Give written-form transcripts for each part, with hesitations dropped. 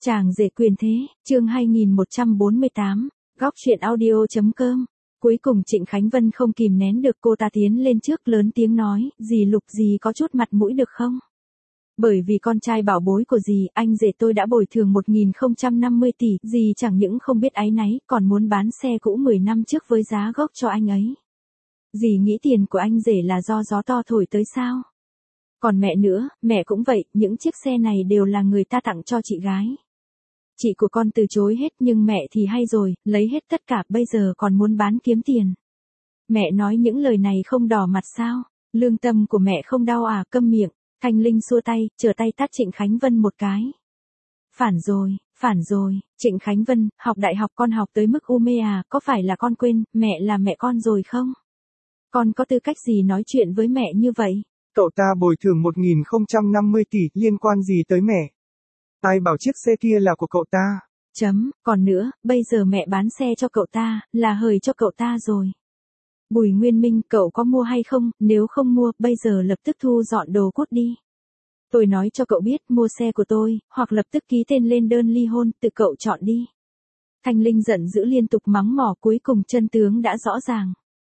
Chàng rể quyền thế, chương 2148, góc truyện audio.com. Cuối cùng Trịnh Khánh Vân không kìm nén được, cô ta tiến lên trước lớn tiếng nói, dì Lục dì có chút mặt mũi được không? Bởi vì con trai bảo bối của dì, anh rể tôi đã bồi thường 1.050 tỷ, dì chẳng những không biết áy náy, còn muốn bán xe cũ 10 năm trước với giá gốc cho anh ấy. Dì nghĩ tiền của anh rể là do gió to thổi tới sao? Còn mẹ nữa, mẹ cũng vậy, những chiếc xe này đều là người ta tặng cho chị gái. Chị của con từ chối hết, nhưng mẹ thì hay rồi, lấy hết tất cả, bây giờ còn muốn bán kiếm tiền. Mẹ nói những lời này không đỏ mặt sao? Lương tâm của mẹ không đau à? Câm miệng. Thanh Linh xua tay, trở tay tát Trịnh Khánh Vân một cái. Phản rồi, Trịnh Khánh Vân, học đại học con học tới mức u mê à, có phải là con quên, mẹ là mẹ con rồi không? Con có tư cách gì nói chuyện với mẹ như vậy? Cậu ta bồi thường 1.050 tỷ, liên quan gì tới mẹ? Ai bảo chiếc xe kia là của cậu ta? Còn nữa, bây giờ mẹ bán xe cho cậu ta, là hời cho cậu ta rồi. Bùi Nguyên Minh, cậu có mua hay không? Nếu không mua, bây giờ lập tức thu dọn đồ cút đi. Tôi nói cho cậu biết, mua xe của tôi, hoặc lập tức ký tên lên đơn ly hôn, tự cậu chọn đi. Thanh Linh giận dữ liên tục mắng mỏ, cuối cùng chân tướng đã rõ ràng.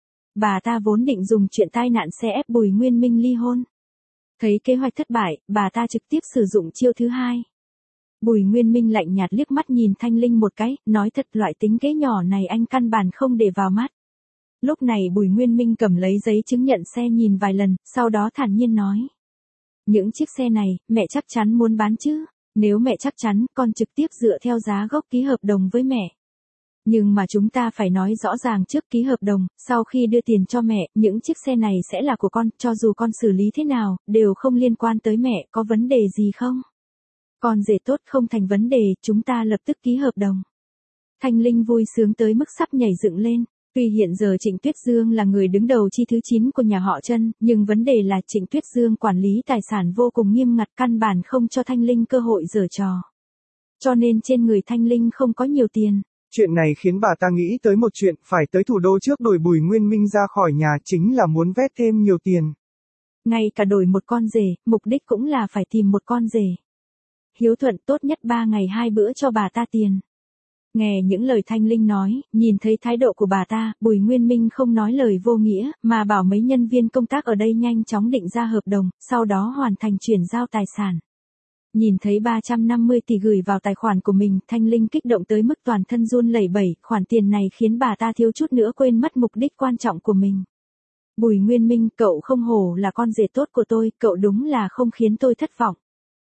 Bà ta vốn định dùng chuyện tai nạn xe ép Bùi Nguyên Minh ly hôn. Thấy kế hoạch thất bại, bà ta trực tiếp sử dụng chiêu thứ hai. Bùi Nguyên Minh lạnh nhạt liếc mắt nhìn Thanh Linh một cái, nói thật, loại tính kế nhỏ này anh căn bản không để vào mắt. Lúc này Bùi Nguyên Minh cầm lấy giấy chứng nhận xe nhìn vài lần, sau đó thản nhiên nói. Những chiếc xe này, mẹ chắc chắn muốn bán chứ? Nếu mẹ chắc chắn, con trực tiếp dựa theo giá gốc ký hợp đồng với mẹ. Nhưng mà chúng ta phải nói rõ ràng trước ký hợp đồng, sau khi đưa tiền cho mẹ, những chiếc xe này sẽ là của con, cho dù con xử lý thế nào, đều không liên quan tới mẹ, có vấn đề gì không? Con rể tốt, không thành vấn đề, chúng ta lập tức ký hợp đồng. Thanh Linh vui sướng tới mức sắp nhảy dựng lên. Tuy hiện giờ Trịnh Tuyết Dương là người đứng đầu chi thứ 9 của nhà họ Trân, nhưng vấn đề là Trịnh Tuyết Dương quản lý tài sản vô cùng nghiêm ngặt, căn bản không cho Thanh Linh cơ hội giở trò. Cho nên trên người Thanh Linh không có nhiều tiền. Chuyện này khiến bà ta nghĩ tới một chuyện, phải tới thủ đô trước đổi Bùi Nguyên Minh ra khỏi nhà chính là muốn vét thêm nhiều tiền. Ngay cả đổi một con rể, mục đích cũng là phải tìm một con rể. Hiếu thuận, tốt nhất 3 ngày 2 bữa cho bà ta tiền. Nghe những lời Thanh Linh nói, nhìn thấy thái độ của bà ta, Bùi Nguyên Minh không nói lời vô nghĩa, mà bảo mấy nhân viên công tác ở đây nhanh chóng định ra hợp đồng, sau đó hoàn thành chuyển giao tài sản. Nhìn thấy 350 tỷ gửi vào tài khoản của mình, Thanh Linh kích động tới mức toàn thân run lẩy bẩy, khoản tiền này khiến bà ta thiếu chút nữa quên mất mục đích quan trọng của mình. Bùi Nguyên Minh, cậu không hổ là con rể tốt của tôi, cậu đúng là không khiến tôi thất vọng.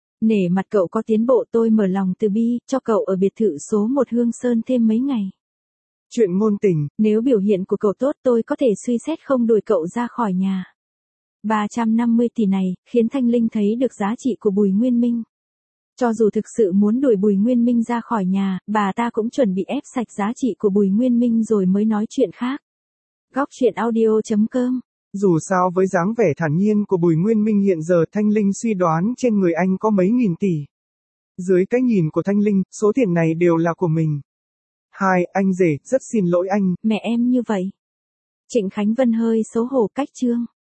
Nể mặt cậu có tiến bộ, tôi mở lòng từ bi, cho cậu ở biệt thự số 1 Hương Sơn thêm mấy ngày. Chuyện ngôn tình, nếu biểu hiện của cậu tốt tôi có thể suy xét không đuổi cậu ra khỏi nhà. 350 tỷ này, khiến Thanh Linh thấy được giá trị của Bùi Nguyên Minh. Cho dù thực sự muốn đuổi Bùi Nguyên Minh ra khỏi nhà, bà ta cũng chuẩn bị ép sạch giá trị của Bùi Nguyên Minh rồi mới nói chuyện khác. Góc truyện audio.com. Dù sao với dáng vẻ thản nhiên của Bùi Nguyên Minh hiện giờ, Thanh Linh suy đoán trên người anh có mấy nghìn tỷ. Dưới cái nhìn của Thanh Linh, số tiền này đều là của mình. Anh rể, rất xin lỗi anh. Mẹ em như vậy. Trịnh Khánh Vân hơi xấu hổ cách trương.